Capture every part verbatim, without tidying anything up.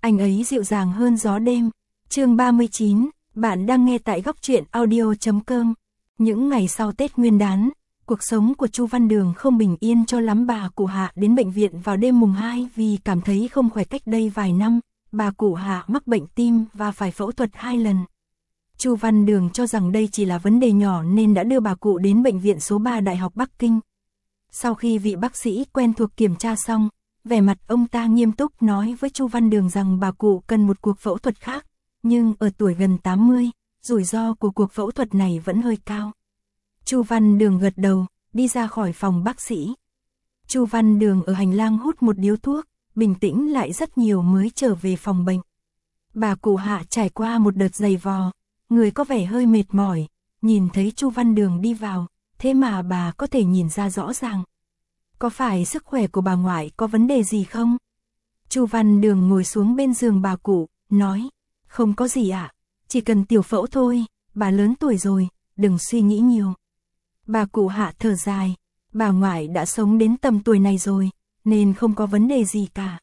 anh ấy dịu dàng hơn gió đêm. Chương ba mươi chín, bạn đang nghe tại góc truyện audio chấm com. Những ngày sau Tết Nguyên đán, cuộc sống của Chu Văn Đường không bình yên cho lắm. Bà cụ Hạ đến bệnh viện vào đêm mùng hai vì cảm thấy không khỏe. Cách đây vài năm, bà cụ Hạ mắc bệnh tim và phải phẫu thuật hai lần. Chu Văn Đường cho rằng đây chỉ là vấn đề nhỏ nên đã đưa bà cụ đến bệnh viện số ba Đại học Bắc Kinh. Sau khi vị bác sĩ quen thuộc kiểm tra xong, vẻ mặt ông ta nghiêm túc nói với Chu Văn Đường rằng bà cụ cần một cuộc phẫu thuật khác, nhưng ở tuổi gần tám mươi, rủi ro của cuộc phẫu thuật này vẫn hơi cao. Chu Văn Đường gật đầu, đi ra khỏi phòng bác sĩ. Chu Văn Đường ở hành lang hút một điếu thuốc, bình tĩnh lại rất nhiều mới trở về phòng bệnh. Bà cụ Hạ trải qua một đợt giày vò, người có vẻ hơi mệt mỏi, nhìn thấy Chu Văn Đường đi vào, thế mà bà có thể nhìn ra rõ ràng. Có phải sức khỏe của bà ngoại có vấn đề gì không? Chu Văn Đường ngồi xuống bên giường bà cụ, nói, không có gì ạ, chỉ cần tiểu phẫu thôi, bà lớn tuổi rồi, đừng suy nghĩ nhiều. Bà cụ Hạ thở dài, bà ngoại đã sống đến tầm tuổi này rồi, nên không có vấn đề gì cả.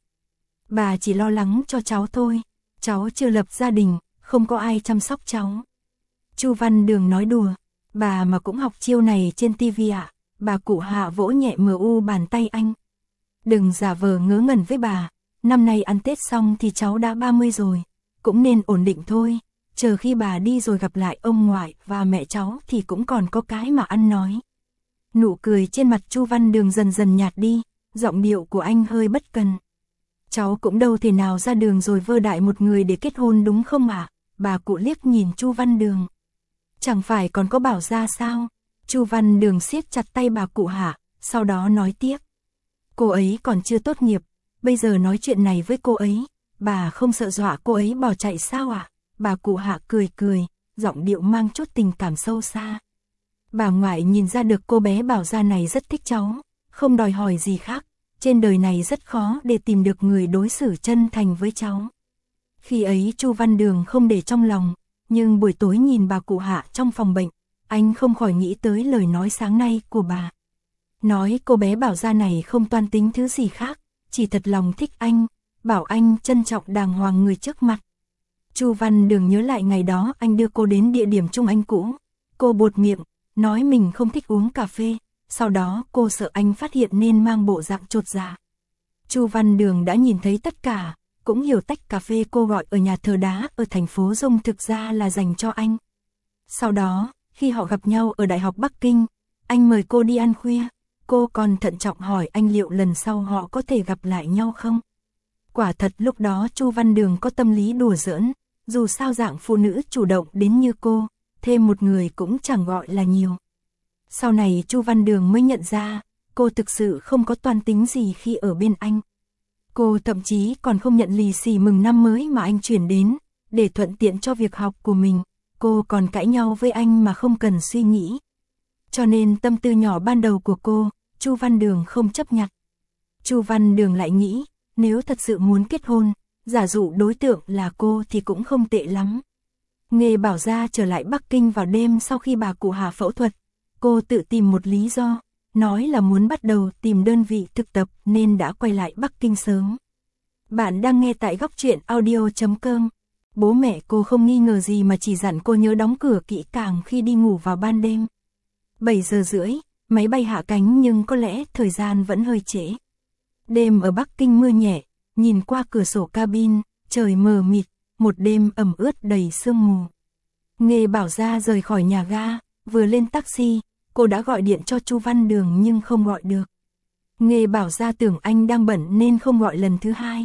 Bà chỉ lo lắng cho cháu thôi, cháu chưa lập gia đình, không có ai chăm sóc cháu. Chu Văn Đường nói đùa, bà mà cũng học chiêu này trên tivi ạ. Bà cụ Hạ vỗ nhẹ mờ u bàn tay anh. Đừng giả vờ ngớ ngẩn với bà, năm nay ăn Tết xong thì cháu đã ba mươi rồi, cũng nên ổn định thôi, chờ khi bà đi rồi gặp lại ông ngoại và mẹ cháu thì cũng còn có cái mà ăn nói. Nụ cười trên mặt Chu Văn Đường dần dần nhạt đi, giọng điệu của anh hơi bất cần. Cháu cũng đâu thể nào ra đường rồi vơ đại một người để kết hôn đúng không ạ? À? Bà cụ liếc nhìn Chu Văn Đường. Chẳng phải còn có Bảo Gia sao? Chu Văn Đường siết chặt tay bà cụ Hạ, sau đó nói tiếp. Cô ấy còn chưa tốt nghiệp, bây giờ nói chuyện này với cô ấy, bà không sợ dọa cô ấy bỏ chạy sao ạ? À? Bà cụ Hạ cười cười, giọng điệu mang chút tình cảm sâu xa. Bà ngoại nhìn ra được cô bé Bảo Gia này rất thích cháu, không đòi hỏi gì khác, trên đời này rất khó để tìm được người đối xử chân thành với cháu. Khi ấy Chu Văn Đường không để trong lòng, nhưng buổi tối nhìn bà cụ Hạ trong phòng bệnh, anh không khỏi nghĩ tới lời nói sáng nay của bà. Nói cô bé Bảo Gia này không toan tính thứ gì khác, chỉ thật lòng thích anh, bảo anh trân trọng đàng hoàng người trước mặt. Chu Văn Đường nhớ lại ngày đó anh đưa cô đến địa điểm chung anh cũ. Cô buột miệng, nói mình không thích uống cà phê, sau đó cô sợ anh phát hiện nên mang bộ dạng chột dạ. Chu Văn Đường đã nhìn thấy tất cả, cũng hiểu tách cà phê cô gọi ở nhà thờ đá ở thành phố Dung thực ra là dành cho anh. Sau đó, khi họ gặp nhau ở Đại học Bắc Kinh, anh mời cô đi ăn khuya, cô còn thận trọng hỏi anh liệu lần sau họ có thể gặp lại nhau không. Quả thật lúc đó Chu Văn Đường có tâm lý đùa giỡn, dù sao dạng phụ nữ chủ động đến như cô, thêm một người cũng chẳng gọi là nhiều. Sau này Chu Văn Đường mới nhận ra, cô thực sự không có toan tính gì khi ở bên anh. Cô thậm chí còn không nhận lì xì mừng năm mới mà anh chuyển đến, để thuận tiện cho việc học của mình. Cô còn cãi nhau với anh mà không cần suy nghĩ. Cho nên tâm tư nhỏ ban đầu của cô, Chu Văn Đường không chấp nhận. Chu Văn Đường lại nghĩ, nếu thật sự muốn kết hôn, giả dụ đối tượng là cô thì cũng không tệ lắm. Nghe Bảo Gia trở lại Bắc Kinh vào đêm sau khi bà cụ Hạ phẫu thuật, cô tự tìm một lý do, nói là muốn bắt đầu tìm đơn vị thực tập nên đã quay lại Bắc Kinh sớm. Bạn đang nghe tại góc truyện audio chấm com. Bố mẹ cô không nghi ngờ gì mà chỉ dặn cô nhớ đóng cửa kỹ càng khi đi ngủ vào ban đêm. bảy giờ rưỡi, máy bay hạ cánh nhưng có lẽ thời gian vẫn hơi trễ. Đêm ở Bắc Kinh mưa nhẹ, nhìn qua cửa sổ cabin, trời mờ mịt, một đêm ẩm ướt đầy sương mù. Nghe Bảo Gia rời khỏi nhà ga, vừa lên taxi, cô đã gọi điện cho Chu Văn Đường nhưng không gọi được. Nghe Bảo Gia tưởng anh đang bận nên không gọi lần thứ hai.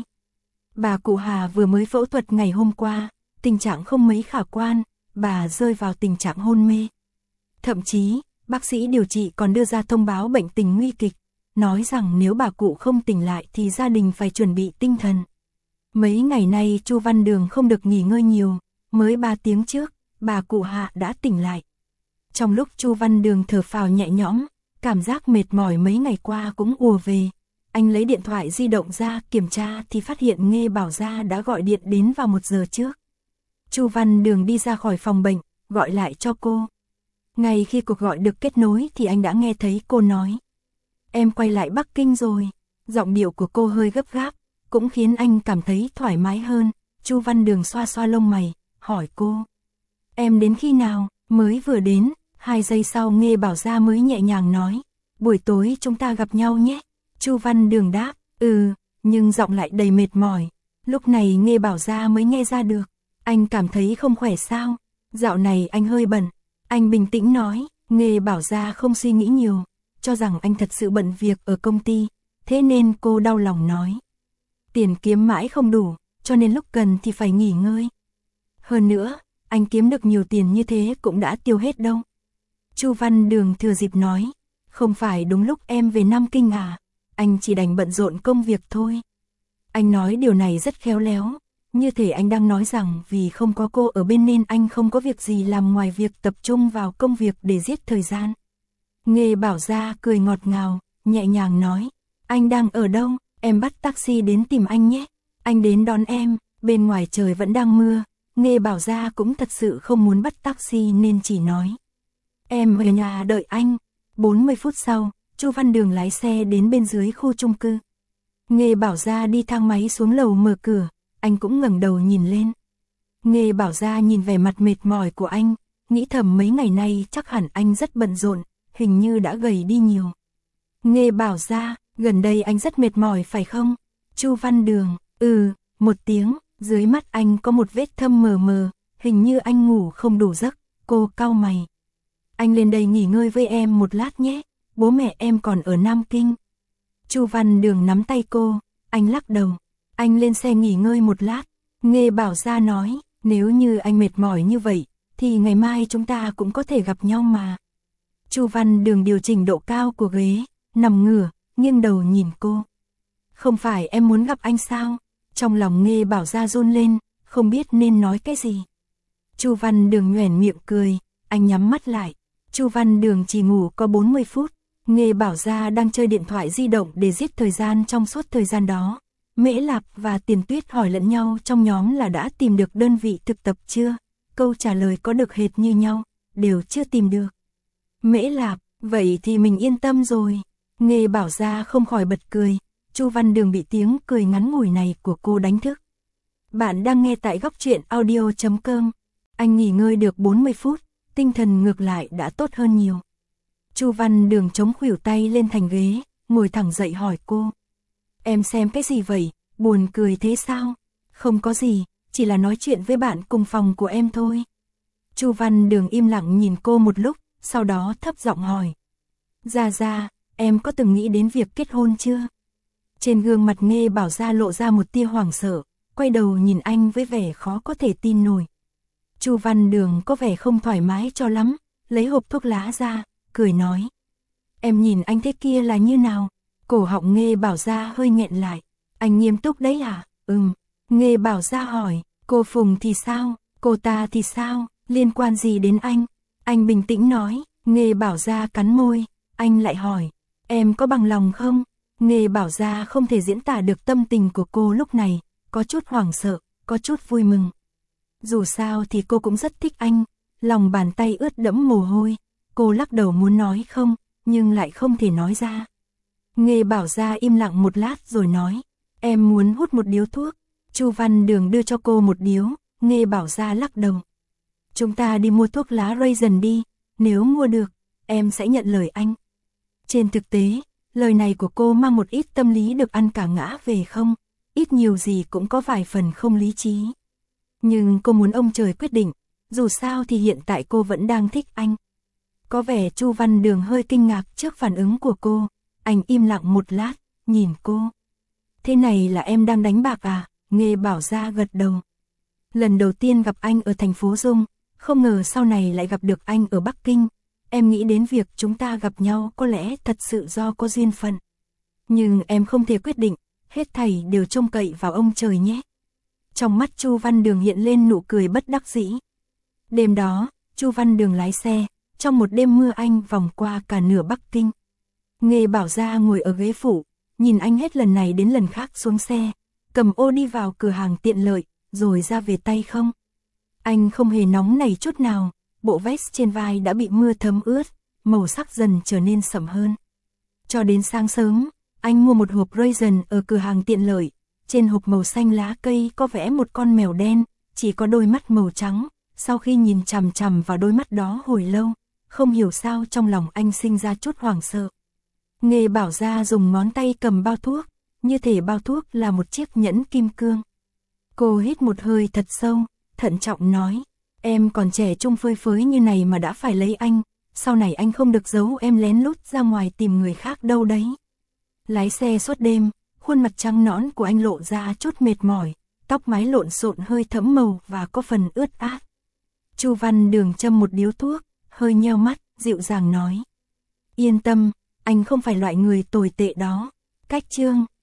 Bà cụ Hà vừa mới phẫu thuật ngày hôm qua, tình trạng không mấy khả quan, bà rơi vào tình trạng hôn mê. Thậm chí, bác sĩ điều trị còn đưa ra thông báo bệnh tình nguy kịch, nói rằng nếu bà cụ không tỉnh lại thì gia đình phải chuẩn bị tinh thần. Mấy ngày nay Chu Văn Đường không được nghỉ ngơi nhiều, mới ba tiếng trước, bà cụ Hạ đã tỉnh lại. Trong lúc Chu Văn Đường thở phào nhẹ nhõm, cảm giác mệt mỏi mấy ngày qua cũng ùa về. Anh lấy điện thoại di động ra kiểm tra thì phát hiện Nghe Bảo Gia đã gọi điện đến vào một giờ trước. Chu Văn Đường đi ra khỏi phòng bệnh, gọi lại cho cô. Ngay khi cuộc gọi được kết nối thì anh đã nghe thấy cô nói. Em quay lại Bắc Kinh rồi. Giọng điệu của cô hơi gấp gáp, cũng khiến anh cảm thấy thoải mái hơn. Chu Văn Đường xoa xoa lông mày, hỏi cô. Em đến khi nào? Mới vừa đến. Hai giây sau Nghê Bảo Gia mới nhẹ nhàng nói. Buổi tối chúng ta gặp nhau nhé. Chu Văn Đường đáp, ừ, nhưng giọng lại đầy mệt mỏi. Lúc này Nghê Bảo Gia mới nghe ra được. Anh cảm thấy không khỏe sao? Dạo này anh hơi bận. Anh bình tĩnh nói. Nghê Bảo Gia không suy nghĩ nhiều, cho rằng anh thật sự bận việc ở công ty. Thế nên cô đau lòng nói. Tiền kiếm mãi không đủ, cho nên lúc cần thì phải nghỉ ngơi. Hơn nữa, anh kiếm được nhiều tiền như thế cũng đã tiêu hết đâu. Chu Văn Đường thừa dịp nói. Không phải đúng lúc em về Nam Kinh à? Anh chỉ đành bận rộn công việc thôi. Anh nói điều này rất khéo léo. Như thể anh đang nói rằng vì không có cô ở bên nên anh không có việc gì làm ngoài việc tập trung vào công việc để giết thời gian. Nghê Bảo Gia cười ngọt ngào, nhẹ nhàng nói. Anh đang ở đâu? Em bắt taxi đến tìm anh nhé. Anh đến đón em. Bên ngoài trời vẫn đang mưa. Nghê Bảo Gia cũng thật sự không muốn bắt taxi nên chỉ nói. Em ở nhà đợi anh. bốn mươi phút sau, Chu Văn Đường lái xe đến bên dưới khu chung cư. Nghê Bảo Gia đi thang máy xuống lầu mở cửa. Anh cũng ngẩng đầu nhìn lên. Nghê Bảo Gia nhìn vẻ mặt mệt mỏi của anh, nghĩ thầm mấy ngày nay chắc hẳn anh rất bận rộn, hình như đã gầy đi nhiều. Nghê Bảo Gia, gần đây anh rất mệt mỏi phải không? Chu Văn Đường, ừ, một tiếng, dưới mắt anh có một vết thâm mờ mờ, hình như anh ngủ không đủ giấc. Cô cau mày. Anh lên đây nghỉ ngơi với em một lát nhé, bố mẹ em còn ở Nam Kinh. Chu Văn Đường nắm tay cô, anh lắc đầu. Anh lên xe nghỉ ngơi một lát. Nghê Bảo Gia nói, nếu như anh mệt mỏi như vậy, thì ngày mai chúng ta cũng có thể gặp nhau mà. Chu Văn Đường điều chỉnh độ cao của ghế, nằm ngửa, nghiêng đầu nhìn cô. Không phải em muốn gặp anh sao? Trong lòng Nghê Bảo Gia run lên, không biết nên nói cái gì. Chu Văn Đường nhoẻn miệng cười, anh nhắm mắt lại. Chu Văn Đường chỉ ngủ có bốn mươi phút. Nghê Bảo Gia đang chơi điện thoại di động để giết thời gian trong suốt thời gian đó. Mễ Lạp và Tiền Tuyết hỏi lẫn nhau trong nhóm là đã tìm được đơn vị thực tập chưa? Câu trả lời có được hệt như nhau, đều chưa tìm được. Mễ Lạp, vậy thì mình yên tâm rồi. Nghê Bảo Gia không khỏi bật cười. Chu Văn Đường bị tiếng cười ngắn ngủi này của cô đánh thức. Bạn đang nghe tại góc truyện audio chấm com. Anh nghỉ ngơi được bốn mươi phút, tinh thần ngược lại đã tốt hơn nhiều. Chu Văn Đường chống khuỷu tay lên thành ghế, ngồi thẳng dậy hỏi cô. Em xem cái gì vậy, buồn cười thế sao? Không có gì, chỉ là nói chuyện với bạn cùng phòng của em thôi. Chu Văn Đường im lặng nhìn cô một lúc, sau đó thấp giọng hỏi. Gia Gia, em có từng nghĩ đến việc kết hôn chưa? Trên gương mặt Nghê Bảo Gia lộ ra một tia hoảng sợ, quay đầu nhìn anh với vẻ khó có thể tin nổi. Chu Văn Đường có vẻ không thoải mái cho lắm, lấy hộp thuốc lá ra, cười nói. Em nhìn anh thế kia là như nào? Cổ họng Nghê Bảo Gia hơi nghẹn lại. Anh nghiêm túc đấy à? Ừm. Nghê Bảo Gia hỏi, cô Phùng thì sao? Cô ta thì sao? Liên quan gì đến anh? Anh bình tĩnh nói. Nghê Bảo Gia cắn môi. Anh lại hỏi, em có bằng lòng không? Nghê Bảo Gia không thể diễn tả được tâm tình của cô lúc này, có chút hoảng sợ, có chút vui mừng. Dù sao thì cô cũng rất thích anh, lòng bàn tay ướt đẫm mồ hôi. Cô lắc đầu muốn nói không, nhưng lại không thể nói ra. Nghê Bảo Gia im lặng một lát rồi nói, em muốn hút một điếu thuốc. Chu Văn Đường đưa cho cô một điếu, Nghê Bảo Gia lắc đầu. Chúng ta đi mua thuốc lá Raisin đi, nếu mua được, em sẽ nhận lời anh. Trên thực tế, lời này của cô mang một ít tâm lý được ăn cả ngã về không, ít nhiều gì cũng có vài phần không lý trí. Nhưng cô muốn ông trời quyết định, dù sao thì hiện tại cô vẫn đang thích anh. Có vẻ Chu Văn Đường hơi kinh ngạc trước phản ứng của cô, anh im lặng một lát, nhìn cô. Thế này là em đang đánh bạc à? Nghê Bảo Gia gật đầu. Lần đầu tiên gặp anh ở thành phố Dung, không ngờ sau này lại gặp được anh ở Bắc Kinh. Em nghĩ đến việc chúng ta gặp nhau có lẽ thật sự do có duyên phận. Nhưng em không thể quyết định, hết thảy đều trông cậy vào ông trời nhé. Trong mắt Chu Văn Đường hiện lên nụ cười bất đắc dĩ. Đêm đó, Chu Văn Đường lái xe, trong một đêm mưa anh vòng qua cả nửa Bắc Kinh. Nghê Bảo Gia ngồi ở ghế phụ, nhìn anh hết lần này đến lần khác xuống xe, cầm ô đi vào cửa hàng tiện lợi, rồi ra về tay không. Anh không hề nóng nảy chút nào, bộ vest trên vai đã bị mưa thấm ướt, màu sắc dần trở nên sẫm hơn. Cho đến sáng sớm, anh mua một hộp raisin ở cửa hàng tiện lợi, trên hộp màu xanh lá cây có vẽ một con mèo đen, chỉ có đôi mắt màu trắng. Sau khi nhìn chằm chằm vào đôi mắt đó hồi lâu, không hiểu sao trong lòng anh sinh ra chút hoảng sợ. Nghề bảo gia dùng ngón tay cầm bao thuốc, như thể bao thuốc là một chiếc nhẫn kim cương. Cô hít một hơi thật sâu, thận trọng nói, em còn trẻ trung phơi phới như này mà đã phải lấy anh, sau này anh không được giấu em lén lút ra ngoài tìm người khác đâu đấy. Lái xe suốt đêm, khuôn mặt trắng nõn của anh lộ ra chút mệt mỏi, tóc mái lộn xộn hơi thẫm màu và có phần ướt át. Chu Văn Đường châm một điếu thuốc, hơi nheo mắt, dịu dàng nói. Yên tâm, anh không phải loại người tồi tệ đó. Cách chương